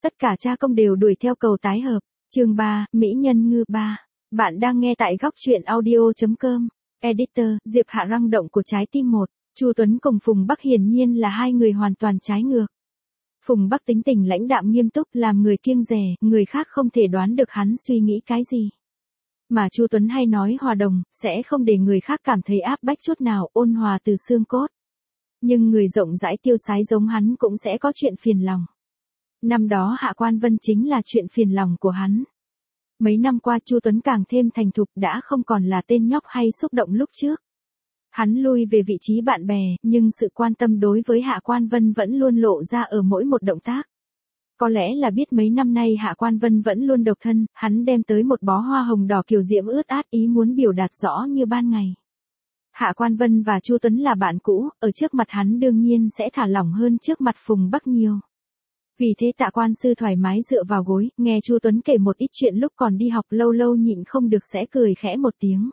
Tất cả cha công đều đuổi theo cầu tái hợp. Chương 3, Mỹ nhân ngư 3. Bạn đang nghe tại góc truyện audio.com. Editor, Diệp Hạ răng động của trái tim 1. Chu Tuấn cùng Phùng Bắc hiển nhiên là hai người hoàn toàn trái ngược. Phùng Bắc tính tình lãnh đạm nghiêm túc, làm người kiêng dè, người khác không thể đoán được hắn suy nghĩ cái gì. Mà Chu Tuấn hay nói hòa đồng, sẽ không để người khác cảm thấy áp bách chút nào, ôn hòa từ xương cốt. Nhưng người rộng rãi tiêu sái giống hắn cũng sẽ có chuyện phiền lòng. Năm đó Hạ Quan Vân chính là chuyện phiền lòng của hắn. Mấy năm qua Chu Tuấn càng thêm thành thục, đã không còn là tên nhóc hay xúc động lúc trước. Hắn lui về vị trí bạn bè, nhưng sự quan tâm đối với Hạ Quan Vân vẫn luôn lộ ra ở mỗi một động tác. Có lẽ là biết mấy năm nay Hạ Quan Vân vẫn luôn độc thân, hắn đem tới một bó hoa hồng đỏ kiều diễm ướt át, ý muốn biểu đạt rõ như ban ngày. Hạ Quan Vân và Chu Tuấn là bạn cũ, ở trước mặt hắn đương nhiên sẽ thả lỏng hơn trước mặt Phùng Bắc nhiều. Vì thế Tạ Quan Sư thoải mái dựa vào gối, nghe Chu Tuấn kể một ít chuyện lúc còn đi học, lâu lâu nhịn không được sẽ cười khẽ một tiếng.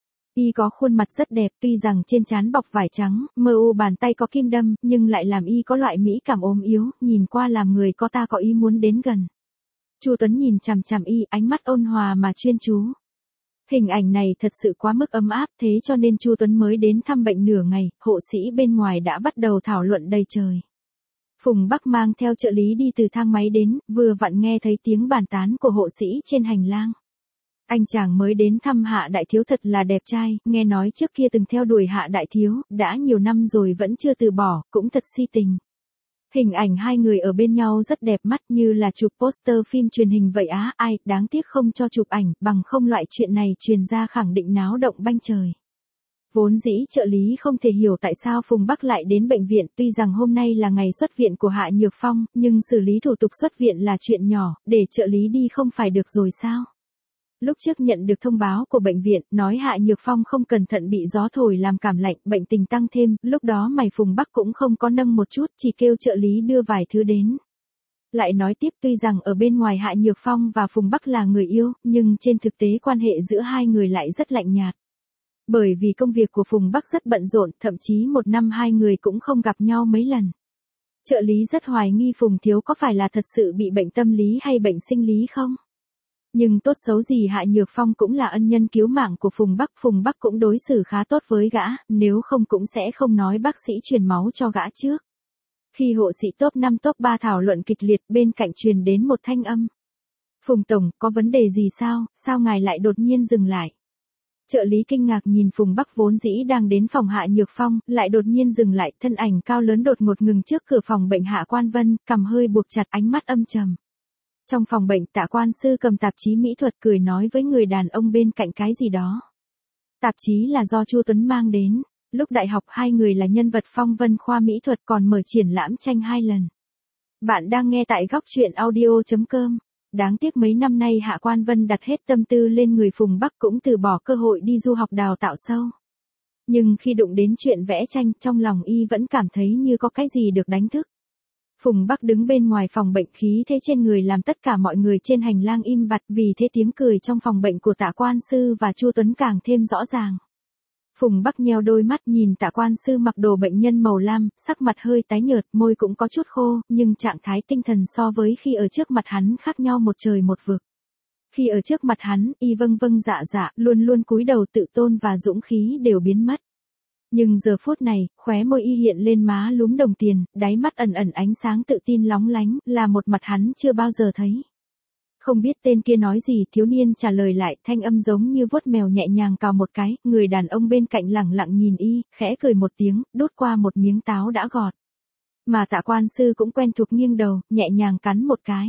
Y có khuôn mặt rất đẹp, tuy rằng trên trán bọc vải trắng, mờ u bàn tay có kim đâm, nhưng lại làm Y có loại mỹ cảm ốm yếu, nhìn qua làm người có ta có ý muốn đến gần. Chu Tuấn nhìn chằm chằm Y, ánh mắt ôn hòa mà chuyên chú. Hình ảnh này thật sự quá mức ấm áp, thế cho nên Chu Tuấn mới đến thăm bệnh nửa ngày, hộ sĩ bên ngoài đã bắt đầu thảo luận đầy trời. Phùng Bắc mang theo trợ lý đi từ thang máy đến, vừa vặn nghe thấy tiếng bàn tán của hộ sĩ trên hành lang. Anh chàng mới đến thăm Hạ Đại Thiếu thật là đẹp trai, nghe nói trước kia từng theo đuổi Hạ Đại Thiếu, đã nhiều năm rồi vẫn chưa từ bỏ, cũng thật si tình. Hình ảnh hai người ở bên nhau rất đẹp mắt, như là chụp poster phim truyền hình vậy á, ai, đáng tiếc không cho chụp ảnh, bằng không loại chuyện này truyền ra khẳng định náo động banh trời. Vốn dĩ trợ lý không thể hiểu tại sao Phùng Bắc lại đến bệnh viện, tuy rằng hôm nay là ngày xuất viện của Hạ Nhược Phong, nhưng xử lý thủ tục xuất viện là chuyện nhỏ, để trợ lý đi không phải được rồi sao? Lúc trước nhận được thông báo của bệnh viện, nói Hạ Nhược Phong không cẩn thận bị gió thổi làm cảm lạnh, bệnh tình tăng thêm, lúc đó mày Phùng Bắc cũng không có nâng một chút, chỉ kêu trợ lý đưa vài thứ đến. Lại nói tiếp, tuy rằng ở bên ngoài Hạ Nhược Phong và Phùng Bắc là người yêu, nhưng trên thực tế quan hệ giữa hai người lại rất lạnh nhạt. Bởi vì công việc của Phùng Bắc rất bận rộn, thậm chí một năm hai người cũng không gặp nhau mấy lần. Trợ lý rất hoài nghi Phùng Thiếu có phải là thật sự bị bệnh tâm lý hay bệnh sinh lý không? Nhưng tốt xấu gì Hạ Nhược Phong cũng là ân nhân cứu mạng của Phùng Bắc cũng đối xử khá tốt với gã, nếu không cũng sẽ không nói bác sĩ truyền máu cho gã trước. Khi hộ sĩ top 5 top 3 thảo luận kịch liệt, bên cạnh truyền đến một thanh âm. Phùng Tổng, có vấn đề gì sao ngài lại đột nhiên dừng lại? Trợ lý kinh ngạc nhìn Phùng Bắc vốn dĩ đang đến phòng Hạ Nhược Phong, lại đột nhiên dừng lại, thân ảnh cao lớn đột ngột ngừng trước cửa phòng bệnh Hạ Quan Vân, cằm hơi buộc chặt, ánh mắt âm trầm. Trong phòng bệnh, Tạ Quan Sư cầm tạp chí mỹ thuật cười nói với người đàn ông bên cạnh cái gì đó. Tạp chí là do Chu Tuấn mang đến, lúc đại học hai người là nhân vật phong vân khoa mỹ thuật, còn mở triển lãm tranh 2 lần. Bạn đang nghe tại góc truyện audio.com. Đáng tiếc mấy năm nay Hạ Quan Vân đặt hết tâm tư lên người Phùng Bắc, cũng từ bỏ cơ hội đi du học đào tạo sâu. Nhưng khi đụng đến chuyện vẽ tranh, trong lòng Y vẫn cảm thấy như có cái gì được đánh thức. Phùng Bắc đứng bên ngoài phòng bệnh, khí thế trên người làm tất cả mọi người trên hành lang im bặt, vì thế tiếng cười trong phòng bệnh của Tạ Quan Sư và Chu Tuấn càng thêm rõ ràng. Phùng Bắc nheo đôi mắt nhìn Tạ Quan Sư mặc đồ bệnh nhân màu lam, sắc mặt hơi tái nhợt, môi cũng có chút khô, nhưng trạng thái tinh thần so với khi ở trước mặt hắn khác nhau một trời một vực. Khi ở trước mặt hắn, Y vâng vâng dạ dạ, luôn luôn cúi đầu, tự tôn và dũng khí đều biến mất. Nhưng giờ phút này, khóe môi Y hiện lên má lúm đồng tiền, đáy mắt ẩn ẩn ánh sáng tự tin lóng lánh, là một mặt hắn chưa bao giờ thấy. Không biết tên kia nói gì, thiếu niên trả lời lại, thanh âm giống như vuốt mèo nhẹ nhàng cào một cái, người đàn ông bên cạnh lẳng lặng nhìn Y, khẽ cười một tiếng, đút qua một miếng táo đã gọt. Mà Tạ Quan Sư cũng quen thuộc nghiêng đầu, nhẹ nhàng cắn một cái.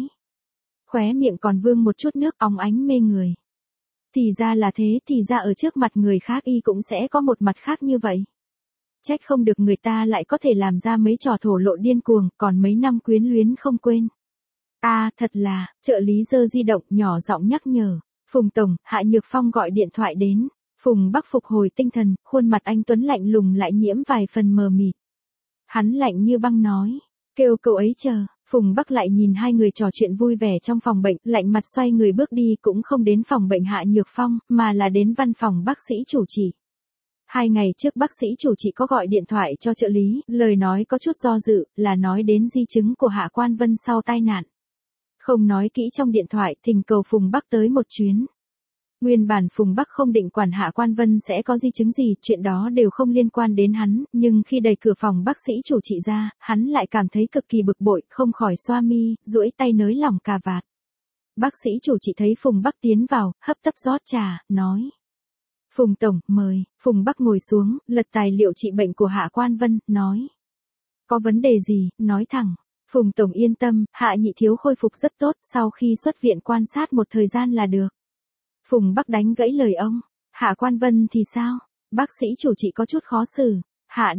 Khóe miệng còn vương một chút nước óng ánh mê người. Thì ra là thế, thì ra ở trước mặt người khác Y cũng sẽ có một mặt khác như vậy. Trách không được người ta lại có thể làm ra mấy trò thổ lộ điên cuồng, còn mấy năm quyến luyến không quên. Thật là, trợ lý giơ di động nhỏ giọng nhắc nhở. Phùng Tổng, Hạ Nhược Phong gọi điện thoại đến. Phùng Bắc phục hồi tinh thần, khuôn mặt anh Tuấn lạnh lùng lại nhiễm vài phần mờ mịt. Hắn lạnh như băng nói, kêu cậu ấy chờ. Phùng Bắc lại nhìn hai người trò chuyện vui vẻ trong phòng bệnh, lạnh mặt xoay người bước đi, cũng không đến phòng bệnh Hạ Nhược Phong, mà là đến văn phòng bác sĩ chủ trị. 2 ngày trước bác sĩ chủ trị có gọi điện thoại cho trợ lý, lời nói có chút do dự, là nói đến di chứng của Hạ Quan Vân sau tai nạn. Không nói kỹ trong điện thoại, thỉnh cầu Phùng Bắc tới một chuyến. Nguyên bản Phùng Bắc không định quản Hạ Quan Vân sẽ có di chứng gì, chuyện đó đều không liên quan đến hắn, nhưng khi đẩy cửa phòng bác sĩ chủ trị ra, hắn lại cảm thấy cực kỳ bực bội, không khỏi xoa mi, duỗi tay nới lỏng cà vạt. Bác sĩ chủ trị thấy Phùng Bắc tiến vào, hấp tấp rót trà, nói. Phùng Tổng, mời. Phùng Bắc ngồi xuống, lật tài liệu trị bệnh của Hạ Quan Vân, nói. Có vấn đề gì, nói thẳng. Phùng Tổng yên tâm, Hạ nhị thiếu khôi phục rất tốt, sau khi xuất viện quan sát một thời gian là được. Phùng Bắc đánh gãy lời ông. Hạ Quan Vân thì sao? Bác sĩ chủ trị có chút khó xử. Hạ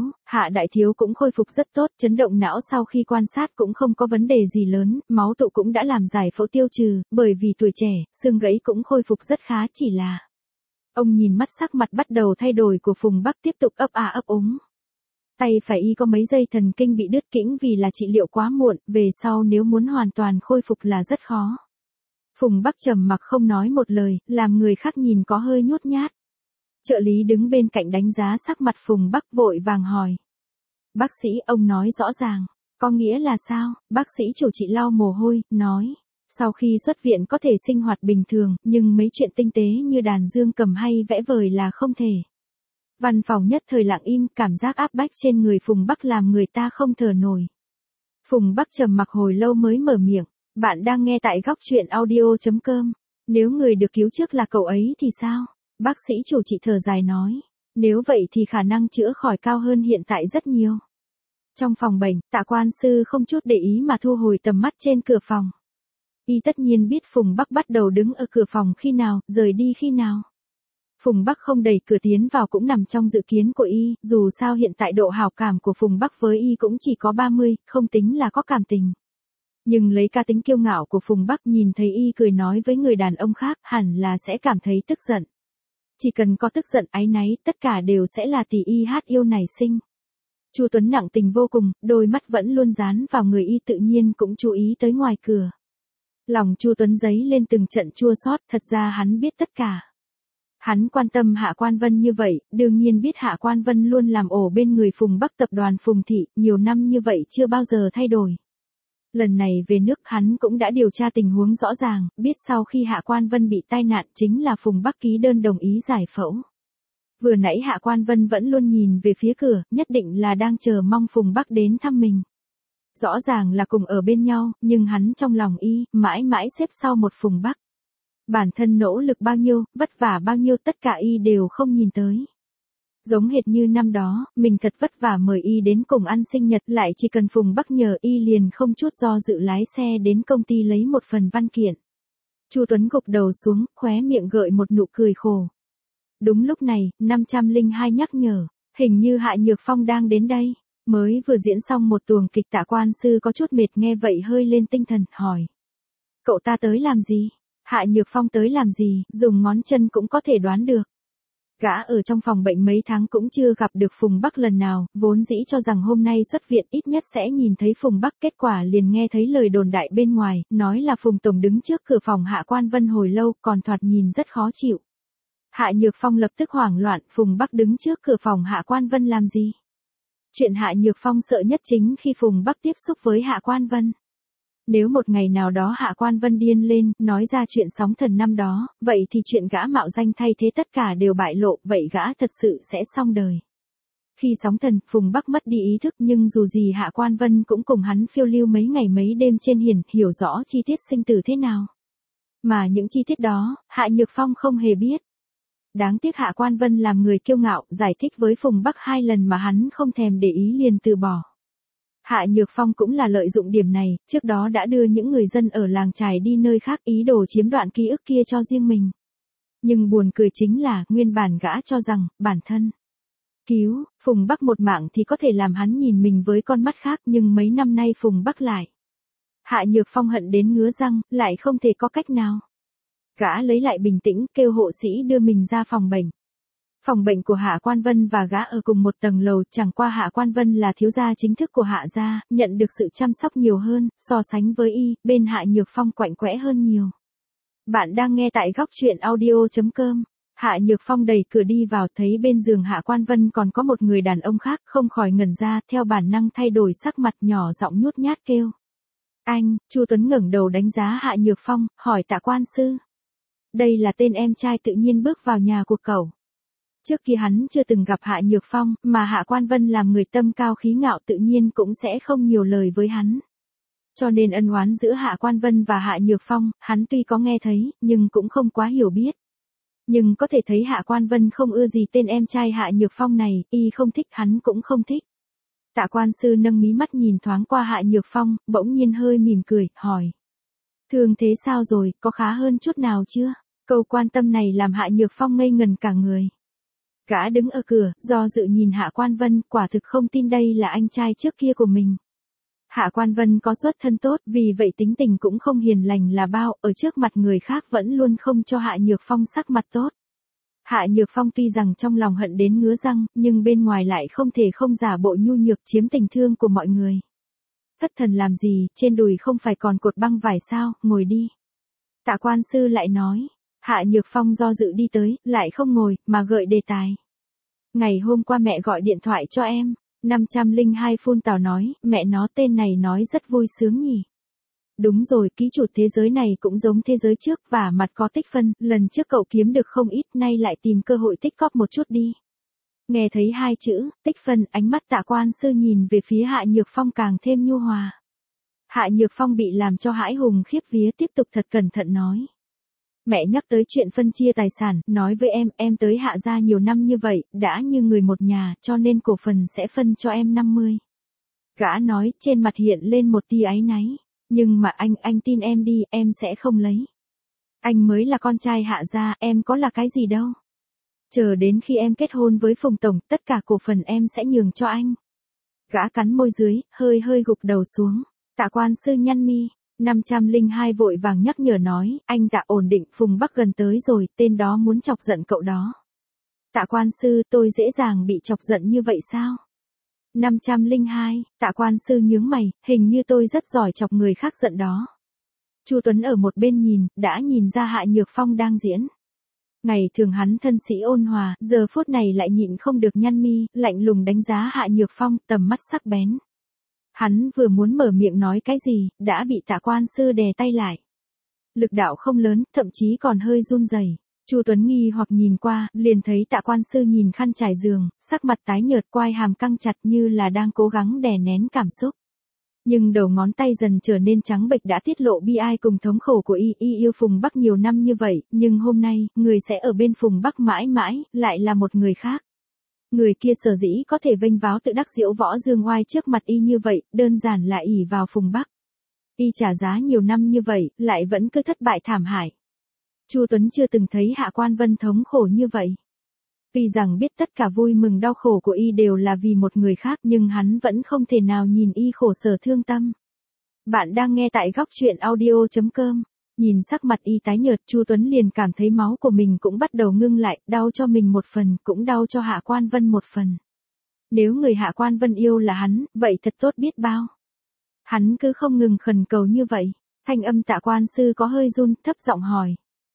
đại thiếu cũng khôi phục rất tốt, chấn động não sau khi quan sát cũng không có vấn đề gì lớn, máu tụ cũng đã làm giải phẫu tiêu trừ, bởi vì tuổi trẻ, xương gãy cũng khôi phục rất khá, chỉ là. Ông nhìn mắt sắc mặt bắt đầu thay đổi của Phùng Bắc tiếp tục ấp ấp úng. Tay phải y có mấy dây thần kinh bị đứt kĩnh vì là trị liệu quá muộn, về sau nếu muốn hoàn toàn khôi phục là rất khó. Phùng Bắc trầm mặc không nói một lời, làm người khác nhìn có hơi nhút nhát. Trợ lý đứng bên cạnh đánh giá sắc mặt Phùng Bắc vội vàng hỏi. Bác sĩ, ông nói rõ ràng, có nghĩa là sao? Bác sĩ chủ trị lau mồ hôi, nói. Sau khi xuất viện có thể sinh hoạt bình thường, nhưng mấy chuyện tinh tế như đàn dương cầm hay vẽ vời là không thể. Văn phòng nhất thời lặng im, cảm giác áp bách trên người Phùng Bắc làm người ta không thở nổi. Phùng Bắc trầm mặc hồi lâu mới mở miệng. Bạn đang nghe tại góc truyện audio.com. Nếu người được cứu trước là cậu ấy thì sao? Bác sĩ chủ trị thở dài nói. Nếu vậy thì khả năng chữa khỏi cao hơn hiện tại rất nhiều. Trong phòng bệnh, Tạ quan sư không chút để ý mà thu hồi tầm mắt trên cửa phòng. Y tất nhiên biết Phùng Bắc bắt đầu đứng ở cửa phòng khi nào, rời đi khi nào. Phùng Bắc không đẩy cửa tiến vào cũng nằm trong dự kiến của y, dù sao hiện tại độ hảo cảm của Phùng Bắc với y cũng chỉ có 30, không tính là có cảm tình. Nhưng lấy cá tính kiêu ngạo của Phùng Bắc nhìn thấy y cười nói với người đàn ông khác, hẳn là sẽ cảm thấy tức giận. Chỉ cần có tức giận áy náy, tất cả đều sẽ là tỷ y hát yêu nảy sinh. Chu Tuấn nặng tình vô cùng, đôi mắt vẫn luôn dán vào người y tự nhiên cũng chú ý tới ngoài cửa. Lòng Chu Tuấn dấy lên từng trận chua xót, thật ra hắn biết tất cả. Hắn quan tâm Hạ Quan Vân như vậy, đương nhiên biết Hạ Quan Vân luôn làm ổ bên người Phùng Bắc tập đoàn Phùng Thị, nhiều năm như vậy chưa bao giờ thay đổi. Lần này về nước hắn cũng đã điều tra tình huống rõ ràng, biết sau khi Hạ Quan Vân bị tai nạn chính là Phùng Bắc ký đơn đồng ý giải phẫu. Vừa nãy Hạ Quan Vân vẫn luôn nhìn về phía cửa, nhất định là đang chờ mong Phùng Bắc đến thăm mình. Rõ ràng là cùng ở bên nhau, nhưng hắn trong lòng y, mãi mãi xếp sau một Phùng Bắc. Bản thân nỗ lực bao nhiêu, vất vả bao nhiêu tất cả y đều không nhìn tới. Giống hệt như năm đó, mình thật vất vả mời y đến cùng ăn sinh nhật, lại chỉ cần Phùng Bắc nhờ y liền không chút do dự lái xe đến công ty lấy một phần văn kiện. Chu Tuấn gục đầu xuống, khóe miệng gợi một nụ cười khổ. Đúng lúc này, 502 nhắc nhở, hình như Hạ Nhược Phong đang đến đây. Mới vừa diễn xong một tuồng kịch Tạ quan sư có chút mệt nghe vậy hơi lên tinh thần, hỏi. Cậu ta tới làm gì? Hạ Nhược Phong tới làm gì, dùng ngón chân cũng có thể đoán được. Gã ở trong phòng bệnh mấy tháng cũng chưa gặp được Phùng Bắc lần nào, vốn dĩ cho rằng hôm nay xuất viện ít nhất sẽ nhìn thấy Phùng Bắc, kết quả liền nghe thấy lời đồn đại bên ngoài, nói là Phùng Tổng đứng trước cửa phòng Hạ Quan Vân hồi lâu, còn thoạt nhìn rất khó chịu. Hạ Nhược Phong lập tức hoảng loạn, Phùng Bắc đứng trước cửa phòng Hạ Quan Vân làm gì? Chuyện Hạ Nhược Phong sợ nhất chính khi Phùng Bắc tiếp xúc với Hạ Quan Vân. Nếu một ngày nào đó Hạ Quan Vân điên lên, nói ra chuyện sóng thần năm đó, vậy thì chuyện gã mạo danh thay thế tất cả đều bại lộ, vậy gã thật sự sẽ xong đời. Khi sóng thần, Phùng Bắc mất đi ý thức nhưng dù gì Hạ Quan Vân cũng cùng hắn phiêu lưu mấy ngày mấy đêm trên hiền, hiểu rõ chi tiết sinh tử thế nào. Mà những chi tiết đó, Hạ Nhược Phong không hề biết. Đáng tiếc Hạ Quan Vân làm người kiêu ngạo, giải thích với Phùng Bắc 2 lần mà hắn không thèm để ý liền từ bỏ. Hạ Nhược Phong cũng là lợi dụng điểm này, trước đó đã đưa những người dân ở làng trài đi nơi khác ý đồ chiếm đoạn ký ức kia cho riêng mình. Nhưng buồn cười chính là, nguyên bản gã cho rằng, bản thân cứu Phùng Bắc một mạng thì có thể làm hắn nhìn mình với con mắt khác, nhưng mấy năm nay Phùng Bắc lại. Hạ Nhược Phong hận đến ngứa răng, lại không thể có cách nào. Gã lấy lại bình tĩnh, kêu hộ sĩ đưa mình ra phòng bệnh. Phòng bệnh của Hạ Quan Vân và gã ở cùng một tầng lầu, chẳng qua Hạ Quan Vân là thiếu gia chính thức của Hạ gia, nhận được sự chăm sóc nhiều hơn, so sánh với y, bên Hạ Nhược Phong quạnh quẽ hơn nhiều. Bạn đang nghe tại góc truyện audio.com. Hạ Nhược Phong đẩy cửa đi vào, thấy bên giường Hạ Quan Vân còn có một người đàn ông khác, không khỏi ngẩn ra, theo bản năng thay đổi sắc mặt, nhỏ giọng nhút nhát kêu. Anh, Chu Tuấn ngẩng đầu đánh giá Hạ Nhược Phong, hỏi Tạ quan sư. Đây là tên em trai tự nhiên bước vào nhà của cậu. Trước kia hắn chưa từng gặp Hạ Nhược Phong, mà Hạ Quan Vân làm người tâm cao khí ngạo tự nhiên cũng sẽ không nhiều lời với hắn. Cho nên ân oán giữa Hạ Quan Vân và Hạ Nhược Phong, hắn tuy có nghe thấy, nhưng cũng không quá hiểu biết. Nhưng có thể thấy Hạ Quan Vân không ưa gì tên em trai Hạ Nhược Phong này, y không thích hắn cũng không thích. Tạ quan sư nâng mí mắt nhìn thoáng qua Hạ Nhược Phong, bỗng nhiên hơi mỉm cười, hỏi. Thương thế sao rồi, có khá hơn chút nào chưa? Câu quan tâm này làm Hạ Nhược Phong ngây ngần cả người. Gã đứng ở cửa, do dự nhìn Hạ Quan Vân, quả thực không tin đây là anh trai trước kia của mình. Hạ Quan Vân có xuất thân tốt, vì vậy tính tình cũng không hiền lành là bao, ở trước mặt người khác vẫn luôn không cho Hạ Nhược Phong sắc mặt tốt. Hạ Nhược Phong tuy rằng trong lòng hận đến ngứa răng, nhưng bên ngoài lại không thể không giả bộ nhu nhược chiếm tình thương của mọi người. Thất thần làm gì, trên đùi không phải còn cột băng vải sao, ngồi đi. Tạ quan sư lại nói. Hạ Nhược Phong do dự đi tới, lại không ngồi, mà gợi đề tài. Ngày hôm qua mẹ gọi điện thoại cho em. 502 phun tào nói, mẹ nó tên này nói rất vui sướng nhỉ. Đúng rồi, ký chủ thế giới này cũng giống thế giới trước, và mặt có tích phân, lần trước cậu kiếm được không ít, nay lại tìm cơ hội tích cóp một chút đi. Nghe thấy hai chữ, tích phân, ánh mắt Tạ quan sư nhìn về phía Hạ Nhược Phong càng thêm nhu hòa. Hạ Nhược Phong bị làm cho hãi hùng khiếp vía, tiếp tục thật cẩn thận nói. Mẹ nhắc tới chuyện phân chia tài sản, nói với em tới Hạ gia nhiều năm như vậy, đã như người một nhà, cho nên cổ phần sẽ phân cho em 50. Gã nói, trên mặt hiện lên một tia áy náy. Nhưng mà anh tin em đi, em sẽ không lấy. Anh mới là con trai Hạ gia, em có là cái gì đâu. Chờ đến khi em kết hôn với Phùng Tổng, tất cả cổ phần em sẽ nhường cho anh. Gã cắn môi dưới, hơi gục đầu xuống. Tạ quan sư nhăn mi. 502 vội vàng nhắc nhở nói, anh Tạ ổn định, Phùng Bắc gần tới rồi, tên đó muốn chọc giận cậu đó. Tạ quan sư, tôi dễ dàng bị chọc giận như vậy sao? 502, Tạ quan sư nhướng mày, hình như tôi rất giỏi chọc người khác giận đó. Chu Tuấn ở một bên nhìn, đã nhìn ra Hạ Nhược Phong đang diễn. Ngày thường hắn thân sĩ ôn hòa, giờ phút này lại nhịn không được nhăn mi, lạnh lùng đánh giá Hạ Nhược Phong, tầm mắt sắc bén. Hắn vừa muốn mở miệng nói cái gì, đã bị Tạ quan sư đè tay lại. Lực đạo không lớn, thậm chí còn hơi run rẩy. Chu Tuấn nghi hoặc nhìn qua, liền thấy Tạ quan sư nhìn khăn trải giường, sắc mặt tái nhợt, quai hàm căng chặt như là đang cố gắng đè nén cảm xúc. Nhưng đầu ngón tay dần trở nên trắng bệch đã tiết lộ bi ai cùng thống khổ của y yêu Phùng Bắc nhiều năm như vậy, nhưng hôm nay, người sẽ ở bên Phùng Bắc mãi mãi, lại là một người khác. Người kia sở dĩ có thể vênh váo tự đắc diễu võ dương oai trước mặt y như vậy, đơn giản là ỷ vào Phùng Bắc. Y trả giá nhiều năm như vậy, lại vẫn cứ thất bại thảm hại. Chu Tuấn chưa từng thấy Hạ Quan Vân thống khổ như vậy. Tuy rằng biết tất cả vui mừng đau khổ của y đều là vì một người khác, nhưng hắn vẫn không thể nào nhìn y khổ sở thương tâm. Bạn đang nghe tại góc truyện audio.com. Nhìn sắc mặt y tái nhợt, Chu Tuấn liền cảm thấy máu của mình cũng bắt đầu ngưng lại, đau cho mình một phần, cũng đau cho Hạ Quan Vân một phần. Nếu người Hạ Quan Vân yêu là hắn, vậy thật tốt biết bao. Hắn cứ không ngừng khẩn cầu như vậy. Thanh âm Tạ quan sư có hơi run, thấp giọng hỏi.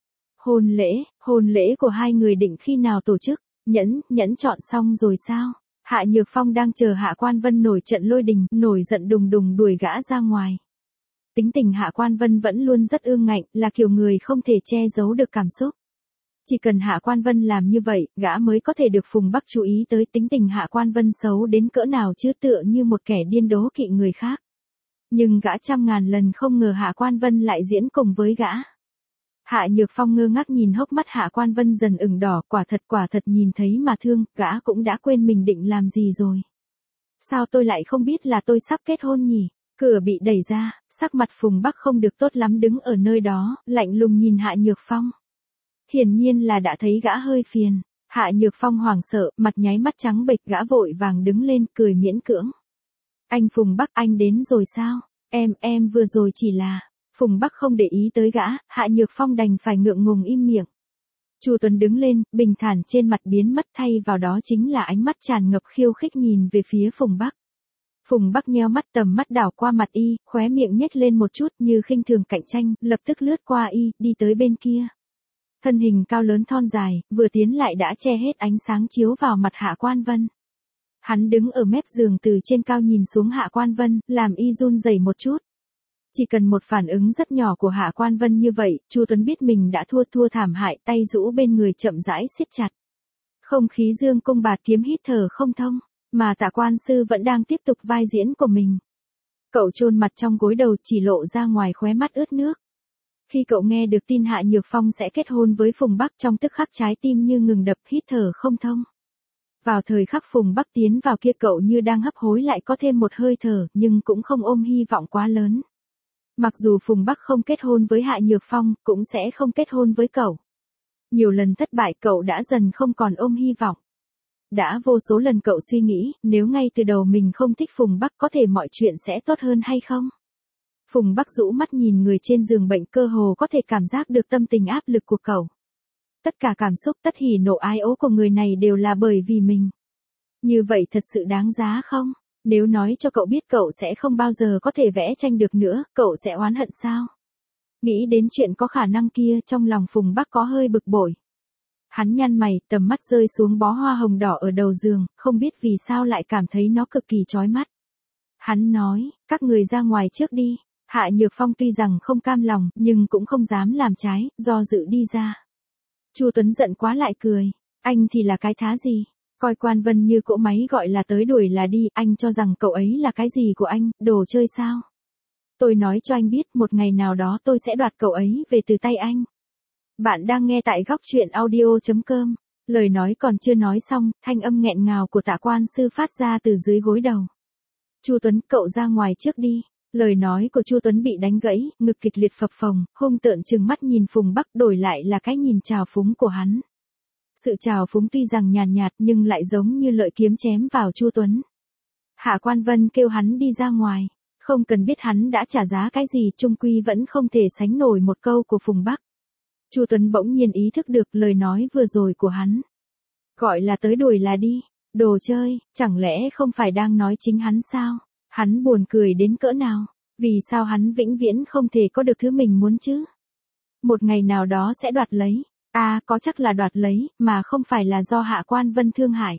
Hôn lễ của hai người định khi nào tổ chức? Nhẫn chọn xong rồi sao? Hạ Nhược Phong đang chờ Hạ Quan Vân nổi trận lôi đình, nổi giận đùng đùng đuổi gã ra ngoài. Tính tình Hạ Quan Vân vẫn luôn rất ương ngạnh, là kiểu người không thể che giấu được cảm xúc. Chỉ cần Hạ Quan Vân làm như vậy, gã mới có thể được Phùng Bắc chú ý tới. Tính tình Hạ Quan Vân xấu đến cỡ nào chứ, tựa như một kẻ điên đố kỵ người khác. Nhưng gã trăm ngàn lần không ngờ Hạ Quan Vân lại diễn cùng với gã. Hạ Nhược Phong ngơ ngác nhìn hốc mắt Hạ Quan Vân dần ửng đỏ, quả thật nhìn thấy mà thương, gã cũng đã quên mình định làm gì rồi. Sao tôi lại không biết là tôi sắp kết hôn nhỉ? Cửa bị đẩy ra, sắc mặt Phùng Bắc không được tốt lắm đứng ở nơi đó, lạnh lùng nhìn Hạ Nhược Phong. Hiển nhiên là đã thấy gã hơi phiền. Hạ Nhược Phong hoảng sợ, mặt nháy mắt trắng bệch, gã vội vàng đứng lên, cười miễn cưỡng. Anh Phùng Bắc, anh đến rồi sao? Em vừa rồi chỉ là... Phùng Bắc không để ý tới gã, Hạ Nhược Phong đành phải ngượng ngùng im miệng. Chu Tuấn đứng lên, bình thản trên mặt biến mất, thay vào đó chính là ánh mắt tràn ngập khiêu khích nhìn về phía Phùng Bắc. Phùng Bắc nheo mắt, tầm mắt đảo qua mặt y, khóe miệng nhếch lên một chút như khinh thường cạnh tranh, lập tức lướt qua y, đi tới bên kia. Thân hình cao lớn thon dài, vừa tiến lại đã che hết ánh sáng chiếu vào mặt Hạ Quan Vân. Hắn đứng ở mép giường từ trên cao nhìn xuống Hạ Quan Vân, làm y run rẩy một chút. Chỉ cần một phản ứng rất nhỏ của Hạ Quan Vân như vậy, Chu Tuấn biết mình đã thua thảm hại, tay rũ bên người chậm rãi siết chặt. Không khí dương cung bạt kiếm hít thở không thông, mà Tạ Quan Sư vẫn đang tiếp tục vai diễn của mình. Cậu chôn mặt trong gối đầu chỉ lộ ra ngoài khóe mắt ướt nước. Khi cậu nghe được tin Hạ Nhược Phong sẽ kết hôn với Phùng Bắc trong tức khắc trái tim như ngừng đập hít thở không thông. Vào thời khắc Phùng Bắc tiến vào kia cậu như đang hấp hối lại có thêm một hơi thở nhưng cũng không ôm hy vọng quá lớn. Mặc dù Phùng Bắc không kết hôn với Hạ Nhược Phong cũng sẽ không kết hôn với cậu. Nhiều lần thất bại cậu đã dần không còn ôm hy vọng. Đã vô số lần cậu suy nghĩ nếu ngay từ đầu mình không thích Phùng Bắc có thể mọi chuyện sẽ tốt hơn hay không? Phùng Bắc rũ mắt nhìn người trên giường bệnh cơ hồ có thể cảm giác được tâm tình áp lực của cậu. Tất cả cảm xúc tất hỉ nộ ái ố của người này đều là bởi vì mình. Như vậy thật sự đáng giá không? Nếu nói cho cậu biết cậu sẽ không bao giờ có thể vẽ tranh được nữa, cậu sẽ oán hận sao? Nghĩ đến chuyện có khả năng kia trong lòng Phùng Bắc có hơi bực bội. Hắn nhăn mày, tầm mắt rơi xuống bó hoa hồng đỏ ở đầu giường, không biết vì sao lại cảm thấy nó cực kỳ chói mắt. Hắn nói, các người ra ngoài trước đi. Hạ Nhược Phong tuy rằng không cam lòng, nhưng cũng không dám làm trái, do dự đi ra. Chu Tuấn giận quá lại cười, anh thì là cái thá gì? Coi Quan Vân như cỗ máy gọi là tới đuổi là đi, anh cho rằng cậu ấy là cái gì của anh, đồ chơi sao? Tôi nói cho anh biết một ngày nào đó tôi sẽ đoạt cậu ấy về từ tay anh. Bạn đang nghe tại góc truyện audio.com. Lời nói còn chưa nói xong, thanh âm nghẹn ngào của Tạ Quan Sư phát ra từ dưới gối đầu. Chu Tuấn, cậu ra ngoài trước đi. Lời nói của Chu Tuấn bị đánh gãy, ngực kịch liệt phập phồng, hung tợn trừng mắt nhìn Phùng Bắc đổi lại là cái nhìn trào phúng của hắn. Sự trào phúng tuy rằng nhàn nhạt nhưng lại giống như lợi kiếm chém vào Chu Tuấn. Hạ Quan Vân kêu hắn đi ra ngoài, không cần biết hắn đã trả giá cái gì chung quy vẫn không thể sánh nổi một câu của Phùng Bắc. Chu Tuấn bỗng nhiên ý thức được lời nói vừa rồi của hắn. Gọi là tới đuổi là đi, đồ chơi, chẳng lẽ không phải đang nói chính hắn sao? Hắn buồn cười đến cỡ nào? Vì sao hắn vĩnh viễn không thể có được thứ mình muốn chứ? Một ngày nào đó sẽ đoạt lấy. Có chắc là đoạt lấy, mà không phải là do Hạ Quan Vân thương hại.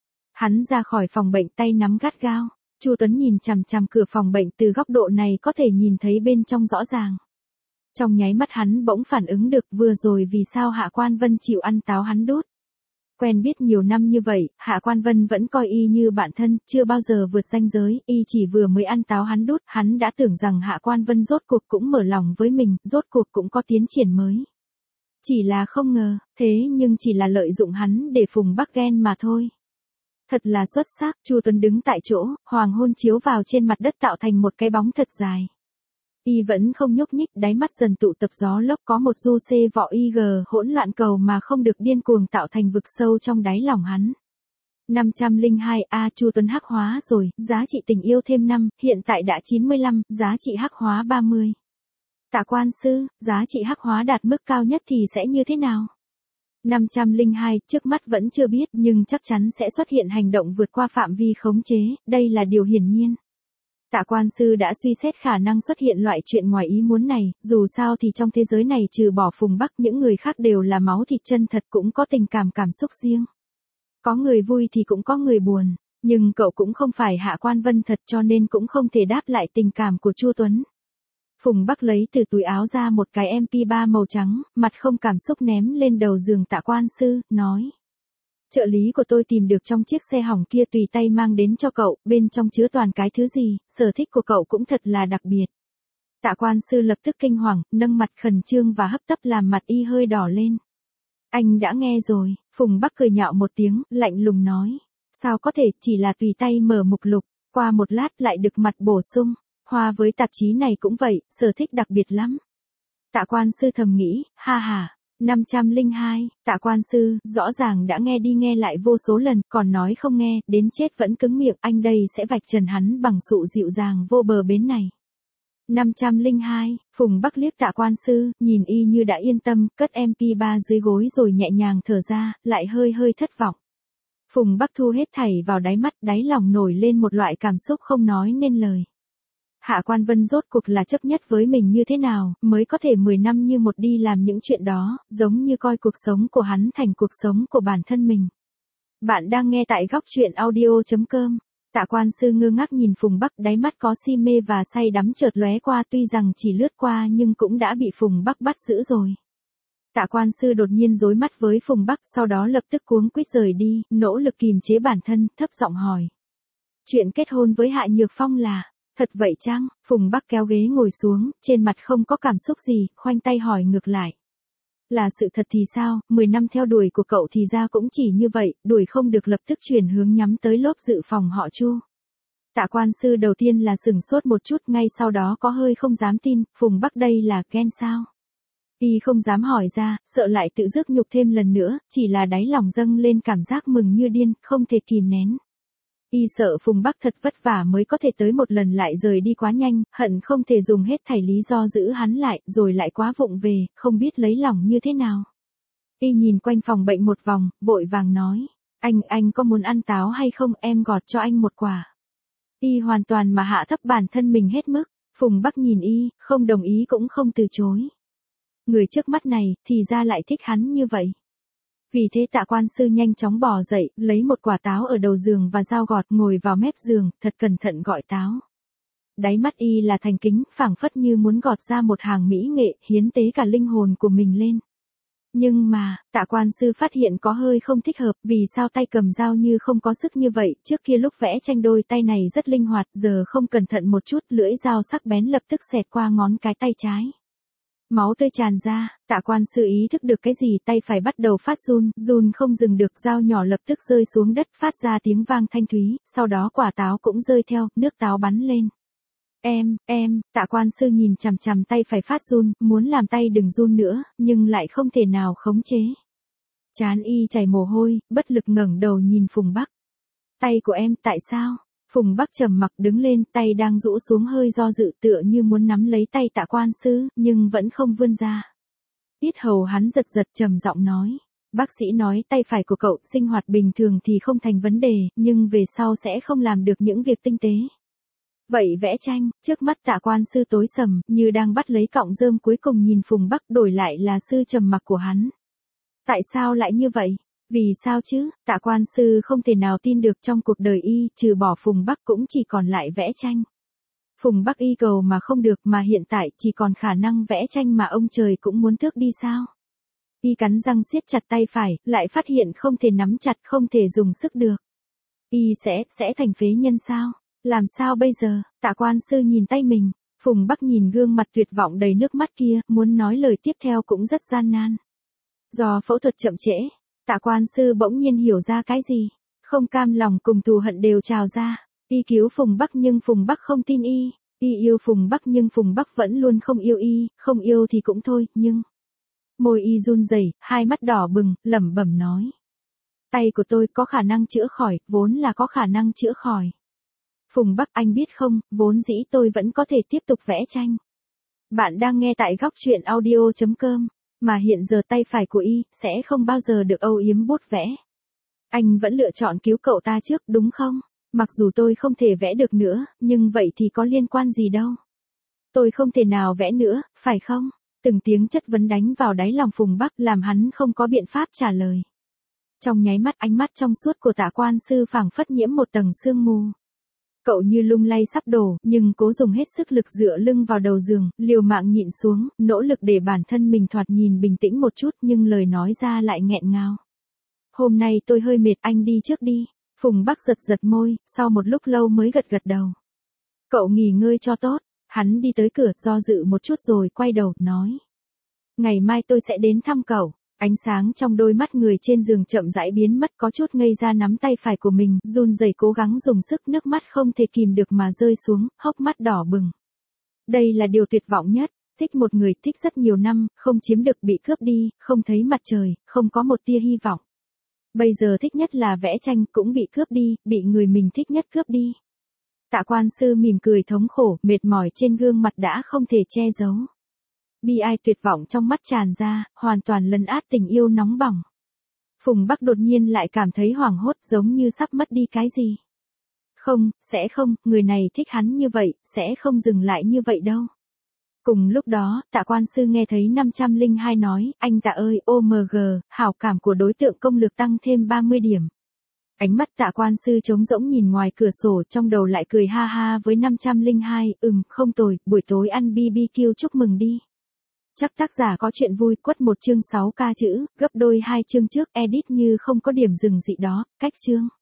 Hắn ra khỏi phòng bệnh tay nắm gắt gao. Chu Tuấn nhìn chằm chằm cửa phòng bệnh từ góc độ này có thể nhìn thấy bên trong rõ ràng. Trong nháy mắt hắn bỗng phản ứng được vừa rồi vì sao Hạ Quan Vân chịu ăn táo hắn đút. Quen biết nhiều năm như vậy, Hạ Quan Vân vẫn coi y như bạn thân, chưa bao giờ vượt ranh giới, y chỉ vừa mới ăn táo hắn đút, hắn đã tưởng rằng Hạ Quan Vân rốt cuộc cũng mở lòng với mình, rốt cuộc cũng có tiến triển mới. Chỉ là không ngờ, thế nhưng chỉ là lợi dụng hắn để Phùng Bắc ghen mà thôi. Thật là xuất sắc, Chu Tuấn đứng tại chỗ, hoàng hôn chiếu vào trên mặt đất tạo thành một cái bóng thật dài. Y vẫn không nhúc nhích, đáy mắt dần tụ tập gió lốc có một du xê vọ IG hỗn loạn cầu mà không được điên cuồng tạo thành vực sâu trong đáy lòng hắn. 502A Chu Tuấn hắc hóa rồi, giá trị tình yêu thêm 5, hiện tại đã 95, giá trị hắc hóa 30. Tạ Quan Sư, giá trị hắc hóa đạt mức cao nhất thì sẽ như thế nào? 502, trước mắt vẫn chưa biết nhưng chắc chắn sẽ xuất hiện hành động vượt qua phạm vi khống chế, đây là điều hiển nhiên. Tạ Quan Sư đã suy xét khả năng xuất hiện loại chuyện ngoài ý muốn này, dù sao thì trong thế giới này trừ bỏ Phùng Bắc những người khác đều là máu thịt chân thật cũng có tình cảm xúc riêng. Có người vui thì cũng có người buồn, nhưng cậu cũng không phải Hạ Quan Vân thật cho nên cũng không thể đáp lại tình cảm của Chu Tuấn. Phùng Bắc lấy từ túi áo ra một cái MP3 màu trắng, mặt không cảm xúc ném lên đầu giường Tạ Quan Sư, nói. Trợ lý của tôi tìm được trong chiếc xe hỏng kia tùy tay mang đến cho cậu, bên trong chứa toàn cái thứ gì, sở thích của cậu cũng thật là đặc biệt. Tạ Quan Sư lập tức kinh hoàng, nâng mặt khẩn trương và hấp tấp làm mặt y hơi đỏ lên. Anh đã nghe rồi, Phùng Bắc cười nhạo một tiếng, lạnh lùng nói. Sao có thể, chỉ là tùy tay mở mục lục, qua một lát lại được mặt bổ sung. Hoa với tạp chí này cũng vậy, sở thích đặc biệt lắm. Tạ Quan Sư thầm nghĩ, ha ha. 502, Tạ Quan Sư, rõ ràng đã nghe đi nghe lại vô số lần, còn nói không nghe, đến chết vẫn cứng miệng, anh đây sẽ vạch trần hắn bằng sự dịu dàng vô bờ bến này. 502, Phùng Bắc liếc Tạ Quan Sư, nhìn y như đã yên tâm, cất MP3 dưới gối rồi nhẹ nhàng thở ra, lại hơi hơi thất vọng. Phùng Bắc thu hết thảy vào đáy mắt, đáy lòng nổi lên một loại cảm xúc không nói nên lời. Hạ Quan Vân rốt cuộc là chấp nhất với mình như thế nào, mới có thể 10 năm như một đi làm những chuyện đó, giống như coi cuộc sống của hắn thành cuộc sống của bản thân mình. Bạn đang nghe tại góc truyện audio.com. Tạ quan sư ngơ ngác nhìn Phùng Bắc, đáy mắt có si mê và say đắm chợt lóe qua, tuy rằng chỉ lướt qua nhưng cũng đã bị Phùng Bắc bắt giữ rồi. Tạ quan sư đột nhiên rối mắt với Phùng Bắc, sau đó lập tức cuống quýt rời đi, nỗ lực kìm chế bản thân, thấp giọng hỏi. Chuyện kết hôn với Hạ Nhược Phong là, thật vậy chăng? Phùng Bắc kéo ghế ngồi xuống, trên mặt không có cảm xúc gì, khoanh tay hỏi ngược lại. Là sự thật thì sao, 10 năm theo đuổi của cậu thì ra cũng chỉ như vậy, đuổi không được lập tức chuyển hướng nhắm tới lốp dự phòng họ Chu. Tạ quan sư đầu tiên là sửng sốt một chút, ngay sau đó có hơi không dám tin, Phùng Bắc đây là ghen sao? Y không dám hỏi ra, sợ lại tự rước nhục thêm lần nữa, chỉ là đáy lòng dâng lên cảm giác mừng như điên, không thể kìm nén. Y sợ Phùng Bắc thật vất vả mới có thể tới một lần lại rời đi quá nhanh, hận không thể dùng hết thảy lý do giữ hắn lại, rồi lại quá vụng về, không biết lấy lòng như thế nào. Y nhìn quanh phòng bệnh một vòng, vội vàng nói, anh có muốn ăn táo hay không, em gọt cho anh một quả. Y hoàn toàn mà hạ thấp bản thân mình hết mức, Phùng Bắc nhìn Y, không đồng ý cũng không từ chối. Người trước mắt này, thì ra lại thích hắn như vậy. Vì thế Tạ quan sư nhanh chóng bò dậy, lấy một quả táo ở đầu giường và dao gọt, ngồi vào mép giường, thật cẩn thận gọi táo. Đáy mắt Y là thành kính, phảng phất như muốn gọt ra một hàng mỹ nghệ, hiến tế cả linh hồn của mình lên. Nhưng mà, Tạ quan sư phát hiện có hơi không thích hợp, vì sao tay cầm dao như không có sức như vậy, trước kia lúc vẽ tranh đôi tay này rất linh hoạt, giờ không cẩn thận một chút, lưỡi dao sắc bén lập tức xẹt qua ngón cái tay trái. Máu tươi tràn ra, Tạ quan sư ý thức được cái gì, tay phải bắt đầu phát run không dừng được, dao nhỏ lập tức rơi xuống đất, phát ra tiếng vang thanh thúy, sau đó quả táo cũng rơi theo, nước táo bắn lên. Tạ quan sư nhìn chằm chằm tay phải phát run, muốn làm tay đừng run nữa, nhưng lại không thể nào khống chế. Trán Y chảy mồ hôi, bất lực ngẩng đầu nhìn Phùng Bắc. Tay của em, tại sao? Phùng Bắc trầm mặc đứng lên, tay đang rũ xuống hơi do dự, tựa như muốn nắm lấy tay Tạ quan sư, nhưng vẫn không vươn ra. Yết hầu hắn giật giật, trầm giọng nói. Bác sĩ nói tay phải của cậu sinh hoạt bình thường thì không thành vấn đề, nhưng về sau sẽ không làm được những việc tinh tế. Vậy vẽ tranh, trước mắt Tạ quan sư tối sầm, như đang bắt lấy cọng rơm cuối cùng nhìn Phùng Bắc, đổi lại là sự trầm mặc của hắn. Tại sao lại như vậy? Vì sao chứ? Tạ quan sư không thể nào tin được trong cuộc đời Y, trừ bỏ Phùng Bắc cũng chỉ còn lại vẽ tranh. Phùng Bắc Y cầu mà không được, mà hiện tại chỉ còn khả năng vẽ tranh mà ông trời cũng muốn tước đi sao? Y cắn răng siết chặt tay phải, lại phát hiện không thể nắm chặt, không thể dùng sức được. Y sẽ thành phế nhân sao? Làm sao bây giờ? Tạ quan sư nhìn tay mình, Phùng Bắc nhìn gương mặt tuyệt vọng đầy nước mắt kia, muốn nói lời tiếp theo cũng rất gian nan. Do phẫu thuật chậm trễ, Tạ quan sư bỗng nhiên hiểu ra cái gì, không cam lòng cùng thù hận đều trào ra. Y cứu Phùng Bắc nhưng Phùng Bắc không tin Y yêu Phùng Bắc nhưng Phùng Bắc vẫn luôn không yêu Y, không yêu thì cũng thôi, nhưng... Môi Y run rẩy, hai mắt đỏ bừng, lẩm bẩm nói. Tay của tôi có khả năng chữa khỏi, vốn là có khả năng chữa khỏi. Phùng Bắc, anh biết không, vốn dĩ tôi vẫn có thể tiếp tục vẽ tranh. Bạn đang nghe tại góc truyện audio.com, mà hiện giờ tay phải của Y sẽ không bao giờ được âu yếm bút vẽ. Anh vẫn lựa chọn cứu cậu ta trước, đúng không? Mặc dù tôi không thể vẽ được nữa, nhưng vậy thì có liên quan gì đâu. Tôi không thể nào vẽ nữa, phải không? Từng tiếng chất vấn đánh vào đáy lòng Phùng Bắc, làm hắn không có biện pháp trả lời. Trong nháy mắt, ánh mắt trong suốt của Tạ quan sư phảng phất nhiễm một tầng sương mù. Cậu như lung lay sắp đổ, nhưng cố dùng hết sức lực dựa lưng vào đầu giường, liều mạng nhịn xuống, nỗ lực để bản thân mình thoạt nhìn bình tĩnh một chút, nhưng lời nói ra lại nghẹn ngào. Hôm nay tôi hơi mệt, anh đi trước đi. Phùng Bắc giật giật môi, sau một lúc lâu mới gật gật đầu. Cậu nghỉ ngơi cho tốt. Hắn đi tới cửa, do dự một chút rồi quay đầu, nói. Ngày mai tôi sẽ đến thăm cậu. Ánh sáng trong đôi mắt người trên giường chậm rãi biến mất, có chút ngây ra nắm tay phải của mình, run rẩy cố gắng dùng sức, nước mắt không thể kìm được mà rơi xuống, hốc mắt đỏ bừng. Đây là điều tuyệt vọng nhất, thích một người, thích rất nhiều năm, không chiếm được, bị cướp đi, không thấy mặt trời, không có một tia hy vọng. Bây giờ thích nhất là vẽ tranh, cũng bị cướp đi, bị người mình thích nhất cướp đi. Tạ quan sư mỉm cười thống khổ, mệt mỏi trên gương mặt đã không thể che giấu. Bi ai tuyệt vọng trong mắt tràn ra, hoàn toàn lấn át tình yêu nóng bỏng. Phùng Bắc đột nhiên lại cảm thấy hoảng hốt, giống như sắp mất đi cái gì. Không, người này thích hắn như vậy, sẽ không dừng lại như vậy đâu. Cùng lúc đó, Tạ quan sư nghe thấy 502 nói, anh Tạ ơi, OMG, hảo cảm của đối tượng công lược tăng thêm 30 điểm. Ánh mắt Tạ Quan Sư trống rỗng nhìn ngoài cửa sổ, trong đầu lại cười ha ha với 502, không tồi, buổi tối ăn BBQ chúc mừng đi. Chắc tác giả có chuyện vui, quất một chương 6k chữ, gấp đôi 2 chương trước, edit như không có điểm dừng gì đó, cách chương.